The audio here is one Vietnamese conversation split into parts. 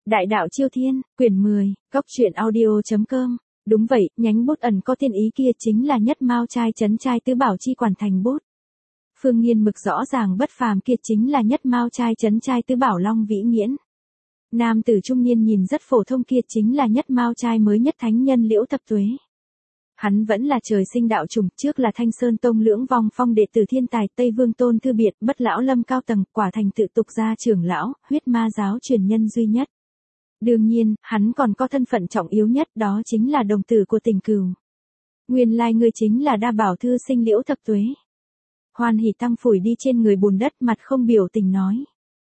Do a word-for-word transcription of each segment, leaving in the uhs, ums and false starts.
Đại đạo Chiêu Thiên, quyển mười, góc truyện audio.com. Đúng vậy, nhánh bút ẩn có thiên ý kia chính là nhất mao trai trấn trai tứ bảo chi quản thành bút. Phương Nghiên mực rõ ràng bất phàm kia chính là nhất mao trai trấn trai tứ bảo Long Vĩ Nghiễn. Nam tử trung niên nhìn rất phổ thông kia chính là nhất mao trai mới nhất thánh nhân Liễu Thập Tuế. Hắn vẫn là trời sinh đạo trùng, trước là Thanh Sơn Tông lưỡng vong phong đệ tử thiên tài Tây Vương Tôn Thư Biệt, Bất Lão Lâm cao tầng, quả thành tự tục gia trưởng lão, huyết ma giáo truyền nhân duy nhất. Đương nhiên, hắn còn có thân phận trọng yếu nhất, đó chính là đồng tử của Tình Cửu. Nguyên lai ngươi chính là Đa Bảo thư sinh Liễu Thập Tuế. Hoan Hỉ Tăng phủi đi trên người bùn đất, mặt không biểu tình nói.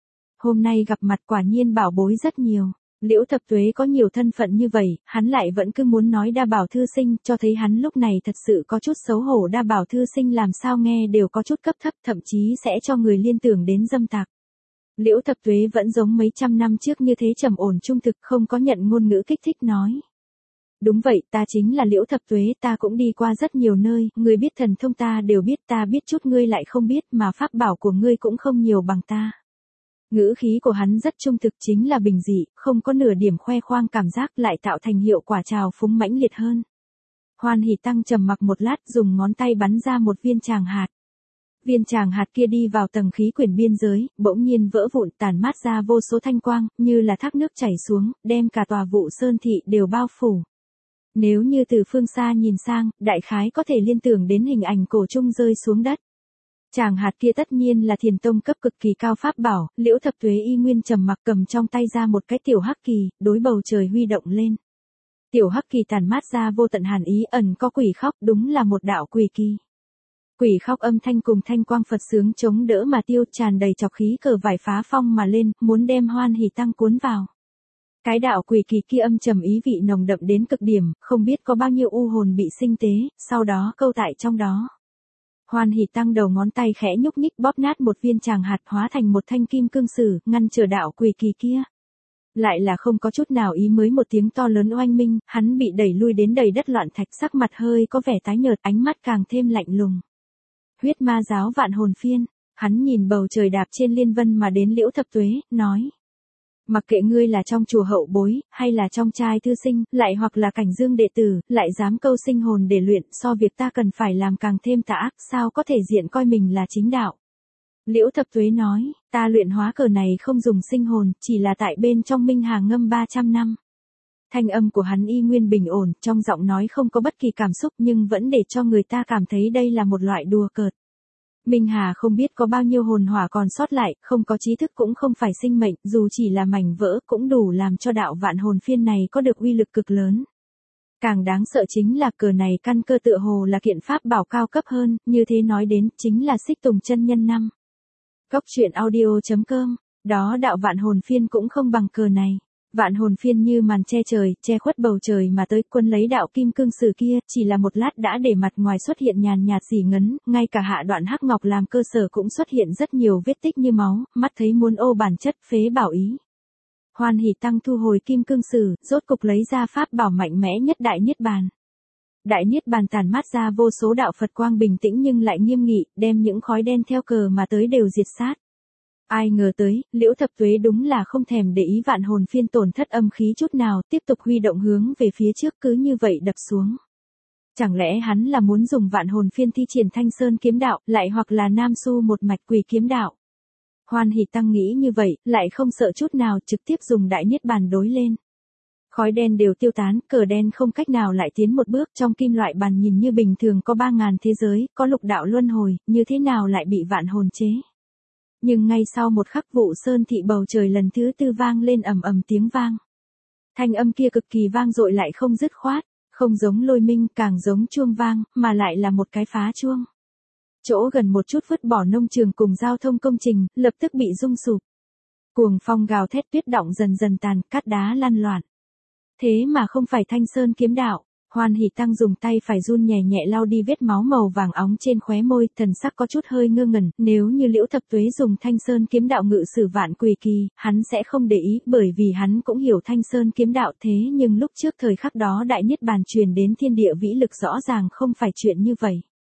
Hôm nay gặp mặt quả nhiên bảo bối rất nhiều. Liễu Thập Tuế có nhiều thân phận như vậy, hắn lại vẫn cứ muốn nói Đa Bảo thư sinh, cho thấy hắn lúc này thật sự có chút xấu hổ. Đa Bảo thư sinh làm sao nghe đều có chút cấp thấp, thậm chí sẽ cho người liên tưởng đến dâm tặc. Liễu Thập Tuế vẫn giống mấy trăm năm trước như thế trầm ổn trung thực, không có nhận ngôn ngữ kích thích nói. Đúng vậy, ta chính là Liễu Thập Tuế, ta cũng đi qua rất nhiều nơi, ngươi biết thần thông ta đều biết, ta biết chút ngươi lại không biết, mà pháp bảo của ngươi cũng không nhiều bằng ta. Ngữ khí của hắn rất trung thực, chính là bình dị, không có nửa điểm khoe khoang cảm giác, lại tạo thành hiệu quả trào phúng mãnh liệt hơn. Hoan Hỉ Tăng trầm mặc một lát, dùng ngón tay bắn ra một viên tràng hạt. Viên tràng hạt kia đi vào tầng khí quyển biên giới, bỗng nhiên vỡ vụn, tản mát ra vô số thanh quang, như là thác nước chảy xuống, đem cả tòa Vụ Sơn thị đều bao phủ. Nếu như từ phương xa nhìn sang, đại khái có thể liên tưởng đến hình ảnh cổ trung rơi xuống đất. Tràng hạt kia tất nhiên là Thiền Tông cấp cực kỳ cao pháp bảo, Liễu Thập Tuế y nguyên trầm mặc cầm trong tay ra một cái tiểu hắc kỳ, đối bầu trời huy động lên. Tiểu hắc kỳ tản mát ra vô tận hàn ý, ẩn có quỷ khóc, đúng là một đạo quỷ kỳ. Quỷ khóc âm thanh cùng thanh quang Phật sướng chống đỡ mà tiêu, tràn đầy chọc khí cờ vải phá phong mà lên, muốn đem Hoan Hỉ Tăng cuốn vào. Cái đạo quỷ kỳ kia âm trầm ý vị nồng đậm đến cực điểm, không biết có bao nhiêu u hồn bị sinh tế, sau đó câu tại trong đó. Hoan Hỉ Tăng đầu ngón tay khẽ nhúc nhích bóp nát một viên tràng hạt, hóa thành một thanh kim cương sử, ngăn trở đạo quỷ kỳ kia. Lại là không có chút nào ý, mới một tiếng to lớn oanh minh, hắn bị đẩy lui đến đầy đất loạn thạch, sắc mặt hơi có vẻ tái nhợt, ánh mắt càng thêm lạnh lùng. Huyết ma giáo Vạn Hồn Phiên, hắn nhìn bầu trời đạp trên liên vân mà đến Liễu Thập Tuế, nói. Mặc kệ ngươi là trong chùa hậu bối, hay là trong trai thư sinh, lại hoặc là cảnh dương đệ tử, lại dám câu sinh hồn để luyện, so việc ta cần phải làm càng thêm tà ác, sao có thể diện coi mình là chính đạo. Liễu Thập Tuế nói, ta luyện hóa cờ này không dùng sinh hồn, chỉ là tại bên trong minh hà ngâm ba trăm năm. Thanh âm của hắn y nguyên bình ổn, trong giọng nói không có bất kỳ cảm xúc, nhưng vẫn để cho người ta cảm thấy đây là một loại đùa cợt. Minh Hà không biết có bao nhiêu hồn hỏa còn sót lại, không có trí thức cũng không phải sinh mệnh, dù chỉ là mảnh vỡ cũng đủ làm cho đạo Vạn Hồn Phiên này có được uy lực cực lớn. Càng đáng sợ chính là cờ này căn cơ tựa hồ là kiện pháp bảo cao cấp hơn, như thế nói đến chính là Xích Tùng chân nhân năm. Góc truyện audio.com, đó đạo Vạn Hồn Phiên cũng không bằng cờ này. Vạn Hồn Phiên như màn che trời, che khuất bầu trời mà tới, quân lấy đạo kim cương sử kia, chỉ là một lát đã để mặt ngoài xuất hiện nhàn nhạt rỉ ngấn, ngay cả hạ đoạn hắc ngọc làm cơ sở cũng xuất hiện rất nhiều vết tích như máu, mắt thấy muốn ô bản chất, phế bảo ý. Hoan Hỉ Tăng thu hồi kim cương sử, rốt cục lấy ra pháp bảo mạnh mẽ nhất Đại Niết Bàn. Đại Niết Bàn tản mát ra vô số đạo Phật quang bình tĩnh nhưng lại nghiêm nghị, đem những khói đen theo cờ mà tới đều diệt sát. Ai ngờ tới, Liễu Thập Tuế đúng là không thèm để ý Vạn Hồn Phiên tổn thất âm khí chút nào, tiếp tục huy động hướng về phía trước, cứ như vậy đập xuống. Chẳng lẽ hắn là muốn dùng Vạn Hồn Phiên thi triển Thanh Sơn kiếm đạo, lại hoặc là Nam Xu một mạch Quỷ kiếm đạo? Hoan Hỉ Tăng nghĩ như vậy, lại không sợ chút nào, trực tiếp dùng Đại Niết Bàn đối lên. Khói đen đều tiêu tán, cờ đen không cách nào lại tiến một bước, trong kim loại bàn nhìn như bình thường có ba ngàn thế giới, có lục đạo luân hồi, như thế nào lại bị vạn hồn chế? Nhưng ngay sau một khắc Vụ Sơn thị bầu trời lần thứ tư vang lên ầm ầm tiếng vang. Thanh âm kia cực kỳ vang dội lại không dứt khoát, không giống lôi minh, càng giống chuông vang, mà lại là một cái phá chuông. Chỗ gần một chút vứt bỏ nông trường cùng giao thông công trình, lập tức bị rung sụp. Cuồng phong gào thét, tuyết động dần dần tàn, cát đá lăn loạn. Thế mà không phải Thanh Sơn kiếm đạo. Hoan Hỉ Tăng dùng tay phải run nhẹ nhẹ lau đi vết máu màu vàng óng trên khóe môi, thần sắc có chút hơi ngơ ngẩn, nếu như Liễu Thập Tuế dùng Thanh Sơn kiếm đạo ngự sử vạn quỷ kỳ, hắn sẽ không để ý, bởi vì hắn cũng hiểu Thanh Sơn kiếm đạo, thế nhưng lúc trước thời khắc đó Đại Niết Bàn truyền đến thiên địa vĩ lực rõ ràng không phải chuyện như vậy.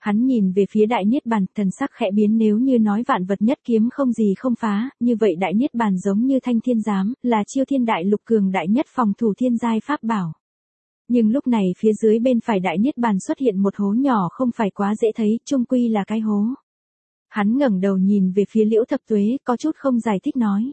Hắn nhìn về phía đại niết bàn, thần sắc khẽ biến, nếu như nói vạn vật nhất kiếm không gì không phá, như vậy đại niết bàn giống như thanh thiên giám, là chiêu thiên đại lục cường đại nhất phòng thủ thiên giai pháp bảo. Nhưng lúc này phía dưới bên phải đại niết bàn xuất hiện một hố nhỏ không phải quá dễ thấy, chung quy là cái hố. Hắn ngẩng đầu nhìn về phía Liễu Thập Tuế, có chút không giải thích nói.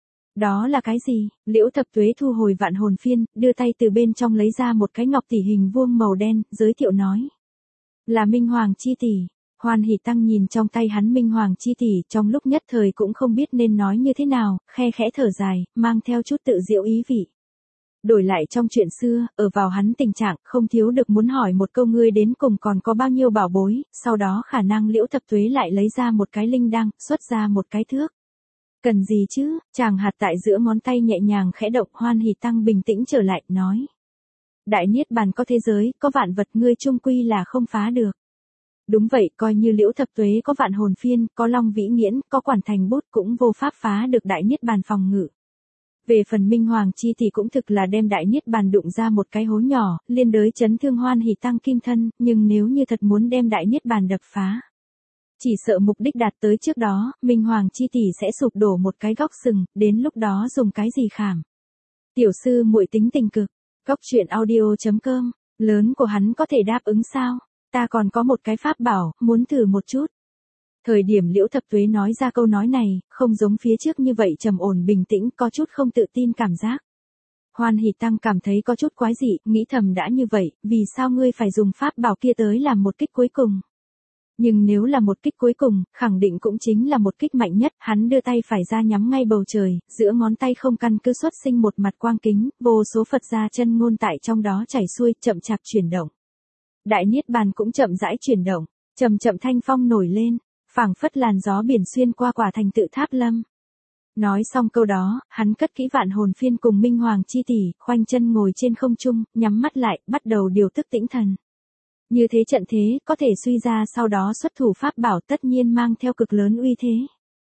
Đó là cái gì? Liễu Thập Tuế thu hồi vạn hồn phiên, đưa tay từ bên trong lấy ra một cái ngọc tỷ hình vuông màu đen, giới thiệu nói. Là Minh Hoàng chi tỷ. Hoan Hỷ Tăng nhìn trong tay hắn Minh Hoàng chi tỷ, trong lúc nhất thời cũng không biết nên nói như thế nào, khe khẽ thở dài, mang theo chút tự diệu ý vị. Đổi lại trong chuyện xưa, ở vào hắn tình trạng, không thiếu được muốn hỏi một câu ngươi đến cùng còn có bao nhiêu bảo bối, sau đó khả năng Liễu Thập Tuế lại lấy ra một cái linh đăng, xuất ra một cái thước. Cần gì chứ, chàng hạt tại giữa ngón tay nhẹ nhàng khẽ động. Hoan Hỷ Tăng bình tĩnh trở lại, nói. Đại niết bàn có thế giới, có vạn vật, ngươi chung quy là không phá được. Đúng vậy, coi như Liễu Thập Tuế có vạn hồn phiên, có long vĩ nghiễn, có quản thành bút cũng vô pháp phá được đại niết bàn phòng ngự. Về phần Minh Hoàng chi thì cũng thực là đem đại niết bàn đụng ra một cái hố nhỏ, liên đới chấn thương Hoan Hỷ Tăng kim thân, nhưng nếu như thật muốn đem đại niết bàn đập phá, chỉ sợ mục đích đạt tới trước đó, Minh Hoàng chi tỷ sẽ sụp đổ một cái góc sừng, đến lúc đó dùng cái gì khảm. Tiểu sư muội tính tình cực, góc truyện audio chấm com, lớn của hắn có thể đáp ứng sao? Ta còn có một cái pháp bảo, muốn thử một chút. Thời điểm Liễu Thập Tuế nói ra câu nói này, không giống phía trước như vậy trầm ổn bình tĩnh, có chút không tự tin cảm giác. Hoan Hỷ Tăng cảm thấy có chút quái dị, nghĩ thầm đã như vậy, vì sao ngươi phải dùng pháp bảo kia tới làm một kích cuối cùng? Nhưng nếu là một kích cuối cùng, khẳng định cũng chính là một kích mạnh nhất, hắn đưa tay phải ra nhắm ngay bầu trời, giữa ngón tay không căn cứ xuất sinh một mặt quang kính, vô số Phật gia chân ngôn tại trong đó chảy xuôi, chậm chạp chuyển động. Đại niết bàn cũng chậm rãi chuyển động, chậm chậm thanh phong nổi lên, phảng phất làn gió biển xuyên qua quả thành tự Tháp Lâm. Nói xong câu đó, hắn cất kỹ vạn hồn phiên cùng Minh Hoàng chi tỷ, khoanh chân ngồi trên không trung, nhắm mắt lại, bắt đầu điều tức tĩnh thần. Như thế trận thế, có thể suy ra sau đó xuất thủ pháp bảo tất nhiên mang theo cực lớn uy thế.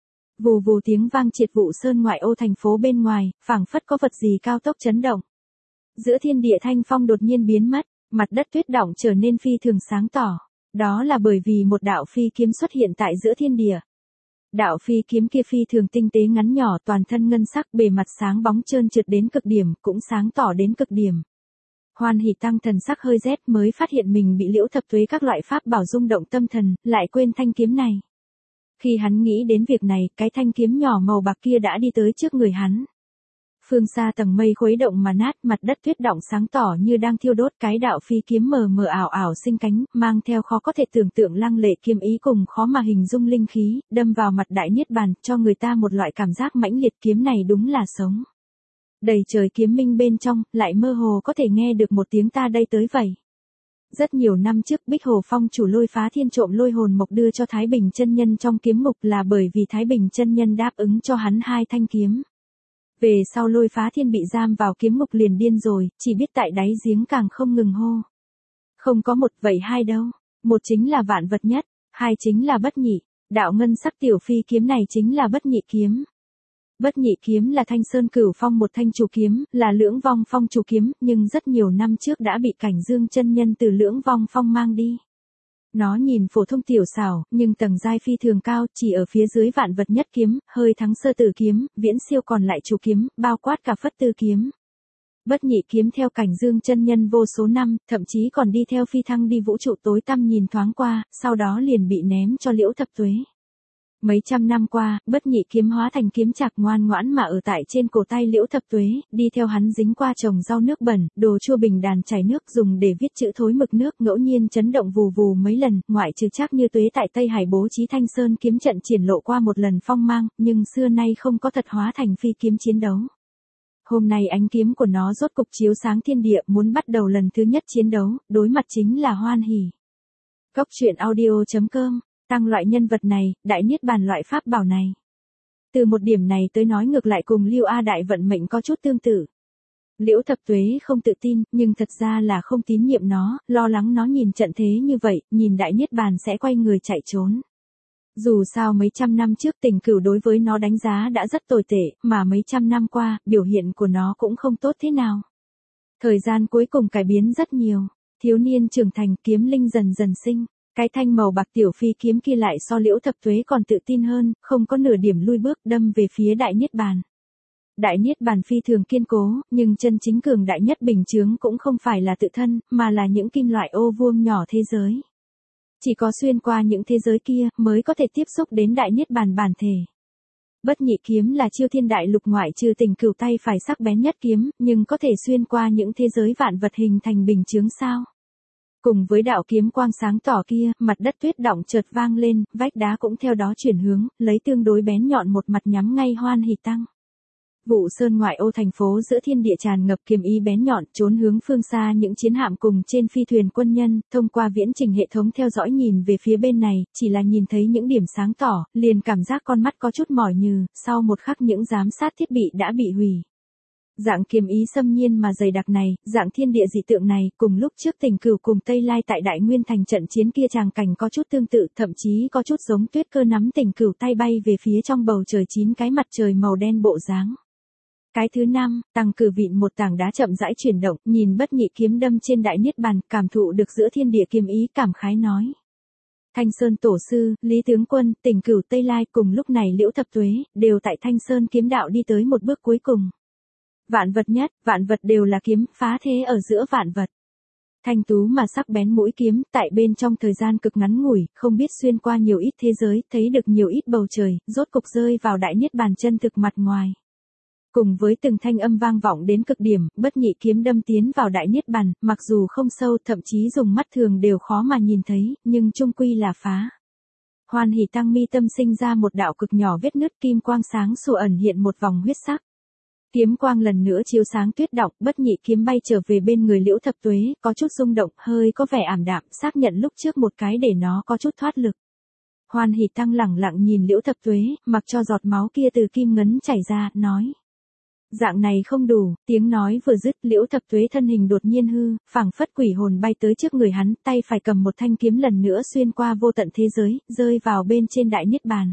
Vù vù tiếng vang triệt vụ sơn ngoại ô thành phố bên ngoài, phảng phất có vật gì cao tốc chấn động. Giữa thiên địa thanh phong đột nhiên biến mất, mặt đất tuyết đọng trở nên phi thường sáng tỏ. Đó là bởi vì một đạo phi kiếm xuất hiện tại giữa thiên địa. Đạo phi kiếm kia phi thường tinh tế ngắn nhỏ, toàn thân ngân sắc, bề mặt sáng bóng trơn trượt đến cực điểm, cũng sáng tỏ đến cực điểm. Hoan Hỷ Tăng thần sắc hơi rét, mới phát hiện mình bị Liễu Thập Tuế các loại pháp bảo rung động tâm thần, lại quên thanh kiếm này. Khi hắn nghĩ đến việc này, cái thanh kiếm nhỏ màu bạc kia đã đi tới trước người hắn. Phương xa tầng mây khuấy động mà nát, mặt đất tuyết đọng sáng tỏ như đang thiêu đốt, cái đạo phi kiếm mờ mờ ảo ảo sinh cánh, mang theo khó có thể tưởng tượng lăng lệ kiếm ý cùng khó mà hình dung linh khí, đâm vào mặt đại niết bàn, cho người ta một loại cảm giác mãnh liệt, kiếm này đúng là sống. Đầy trời kiếm minh bên trong, lại mơ hồ có thể nghe được một tiếng ta đây tới vậy. Rất nhiều năm trước, Bích Hồ Phong chủ Lôi Phá Thiên trộm lôi hồn mộc đưa cho Thái Bình chân nhân trong kiếm ngục là bởi vì Thái Bình chân nhân đáp ứng cho hắn hai thanh kiếm. Về sau Lôi Phá Thiên bị giam vào kiếm ngục liền điên rồi, chỉ biết tại đáy giếng càng không ngừng hô. Không có một, vậy hai đâu? Một chính là vạn vật nhất, hai chính là bất nhị, đạo ngân sắc tiểu phi kiếm này chính là bất nhị kiếm. Bất nhị kiếm là Thanh Sơn Cửu Phong một thanh chủ kiếm, là Lưỡng Vong Phong chủ kiếm, nhưng rất nhiều năm trước đã bị Cảnh Dương chân nhân từ Lưỡng Vong Phong mang đi. Nó nhìn phổ thông tiểu xảo, nhưng tầng giai phi thường cao, chỉ ở phía dưới vạn vật nhất kiếm, hơi thắng sơ tử kiếm, viễn siêu còn lại chủ kiếm, bao quát cả phất tư kiếm. Bất nhị kiếm theo Cảnh Dương chân nhân vô số năm, thậm chí còn đi theo phi thăng đi vũ trụ tối tăm nhìn thoáng qua, sau đó liền bị ném cho Liễu Thập Tuế. Mấy trăm năm qua, bất nhị kiếm hóa thành kiếm chạc ngoan ngoãn mà ở tại trên cổ tay Liễu Thập Tuế, đi theo hắn dính qua trồng rau nước bẩn, đồ chua bình đàn chảy nước dùng để viết chữ thối mực nước, ngẫu nhiên chấn động vù vù mấy lần, ngoại trừ chắc như Tuế tại Tây Hải bố trí Thanh Sơn kiếm trận triển lộ qua một lần phong mang, nhưng xưa nay không có thật hóa thành phi kiếm chiến đấu. Hôm nay ánh kiếm của nó rốt cục chiếu sáng thiên địa, muốn bắt đầu lần thứ nhất chiến đấu, đối mặt chính là Hoan Hỷ. Góc truyện audio chấm com. Tăng loại nhân vật này, đại niết bàn loại pháp bảo này. Từ một điểm này tới nói ngược lại cùng Lưu A Đại vận mệnh có chút tương tự. Liễu Thập Tuế không tự tin, nhưng thật ra là không tín nhiệm nó, lo lắng nó nhìn trận thế như vậy, nhìn đại niết bàn sẽ quay người chạy trốn. Dù sao mấy trăm năm trước Tình Cửu đối với nó đánh giá đã rất tồi tệ, mà mấy trăm năm qua, biểu hiện của nó cũng không tốt thế nào. Thời gian cuối cùng cải biến rất nhiều, thiếu niên trưởng thành, kiếm linh dần dần sinh. Cái thanh màu bạc tiểu phi kiếm kia lại so Liễu Thập Tuế còn tự tin hơn, không có nửa điểm lui bước đâm về phía Đại Niết Bàn. Đại Niết Bàn phi thường kiên cố, nhưng chân chính cường đại nhất bình chướng cũng không phải là tự thân, mà là những kim loại ô vuông nhỏ thế giới. Chỉ có xuyên qua những thế giới kia, mới có thể tiếp xúc đến Đại Niết Bàn bản thể. Bất nhị kiếm là chiêu thiên đại lục ngoại trừ tình cửu tay phải sắc bén nhất kiếm, nhưng có thể xuyên qua những thế giới vạn vật hình thành bình chướng sao. Cùng với đạo kiếm quang sáng tỏ kia, mặt đất tuyết động chợt vang lên, vách đá cũng theo đó chuyển hướng, lấy tương đối bén nhọn một mặt nhắm ngay Hoan Hỷ Tăng. Vụ sơn ngoại ô thành phố giữa thiên địa tràn ngập kiếm ý bén nhọn, trốn hướng phương xa những chiến hạm cùng trên phi thuyền quân nhân, thông qua viễn trình hệ thống theo dõi nhìn về phía bên này, chỉ là nhìn thấy những điểm sáng tỏ, liền cảm giác con mắt có chút mỏi nhừ, sau một khắc những giám sát thiết bị đã bị hủy. Dạng kiếm ý xâm nhiên mà dày đặc này, dạng thiên địa dị tượng này, cùng lúc trước Tình Cửu cùng Tây Lai tại Đại Nguyên Thành trận chiến kia tràng cảnh có chút tương tự, thậm chí có chút giống Tuyết Cơ nắm Tình Cửu tay bay về phía trong bầu trời chín cái mặt trời màu đen bộ dáng. Cái thứ năm, Tăng Cử vịn một tảng đá chậm rãi chuyển động, nhìn bất nhị kiếm đâm trên Đại Niết Bàn, cảm thụ được giữa thiên địa kiếm ý, cảm khái nói. Thanh Sơn Tổ Sư, Lý Tướng Quân, Tình Cửu Tây Lai cùng lúc này Liễu Thập Tuế, đều tại Thanh Sơn kiếm đạo đi tới một bước cuối cùng. Vạn vật nhất, vạn vật đều là kiếm, phá thế ở giữa vạn vật. Thanh tú mà sắc bén mũi kiếm, tại bên trong thời gian cực ngắn ngủi, không biết xuyên qua nhiều ít thế giới, thấy được nhiều ít bầu trời, rốt cục rơi vào Đại Niết Bàn chân thực mặt ngoài. Cùng với từng thanh âm vang vọng đến cực điểm, bất nhị kiếm đâm tiến vào Đại Niết Bàn, mặc dù không sâu, thậm chí dùng mắt thường đều khó mà nhìn thấy, nhưng chung quy là phá. Hoan Hỷ Tăng mi tâm sinh ra một đạo cực nhỏ vết nứt, kim quang sáng sủa ẩn hiện một vòng huyết sắc. Kiếm quang lần nữa chiếu sáng tuyết động, bất nhị kiếm bay trở về bên người Liễu Thập Tuế, có chút rung động, hơi có vẻ ảm đạm, xác nhận lúc trước một cái để nó có chút thoát lực. Hoan Hỷ Tăng lẳng lặng nhìn Liễu Thập Tuế, mặc cho giọt máu kia từ kim ngấn chảy ra, nói. Dạng này không đủ, tiếng nói vừa dứt, Liễu Thập Tuế thân hình đột nhiên hư, phảng phất quỷ hồn bay tới trước người hắn, tay phải cầm một thanh kiếm lần nữa xuyên qua vô tận thế giới, rơi vào bên trên Đại Niết Bàn.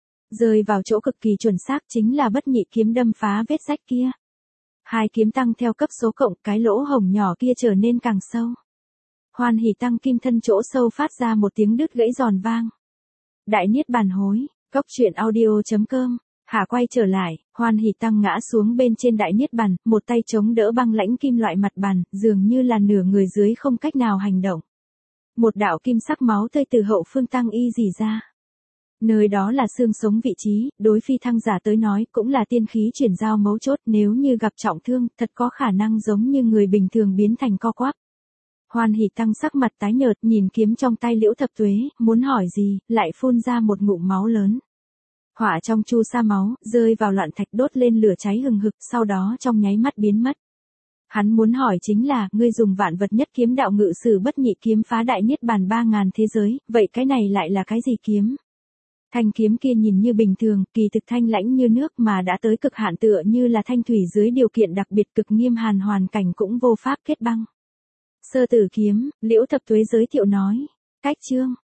Rơi vào chỗ cực kỳ chuẩn xác chính là bất nhị kiếm đâm phá vết rách kia. Hai kiếm tăng theo cấp số cộng, cái lỗ hổng nhỏ kia trở nên càng sâu. Hoan Hỷ Tăng kim thân chỗ sâu phát ra một tiếng đứt gãy giòn vang. Đại Niết Bàn hối, góc truyện audio chấm com. Hạ quay trở lại, Hoan Hỷ Tăng ngã xuống bên trên Đại Niết Bàn, một tay chống đỡ băng lãnh kim loại mặt bàn, dường như là nửa người dưới không cách nào hành động. Một đạo kim sắc máu tươi từ hậu phương Tăng y rỉ ra. Nơi đó là xương sống vị trí, đối phi thăng giả tới nói cũng là tiên khí chuyển giao mấu chốt, nếu như gặp trọng thương, thật có khả năng giống như người bình thường biến thành co quắp. Hoan Hỷ Tăng sắc mặt tái nhợt nhìn kiếm trong tay Liễu Thập Tuế, muốn hỏi gì, lại phun ra một ngụm máu lớn. Hỏa trong chu sa máu, rơi vào loạn thạch đốt lên lửa cháy hừng hực, sau đó trong nháy mắt biến mất. Hắn muốn hỏi chính là, ngươi dùng vạn vật nhất kiếm đạo ngự sử bất nhị kiếm phá Đại Niết Bàn ba ngàn thế giới, vậy cái này lại là cái gì kiếm? Thanh kiếm kia nhìn như bình thường, kỳ thực thanh lãnh như nước mà đã tới cực hạn, tựa như là thanh thủy dưới điều kiện đặc biệt cực nghiêm hàn hoàn cảnh cũng vô pháp kết băng. Sơ tử kiếm, Liễu Thập Tuế giới thiệu nói. Cách chương,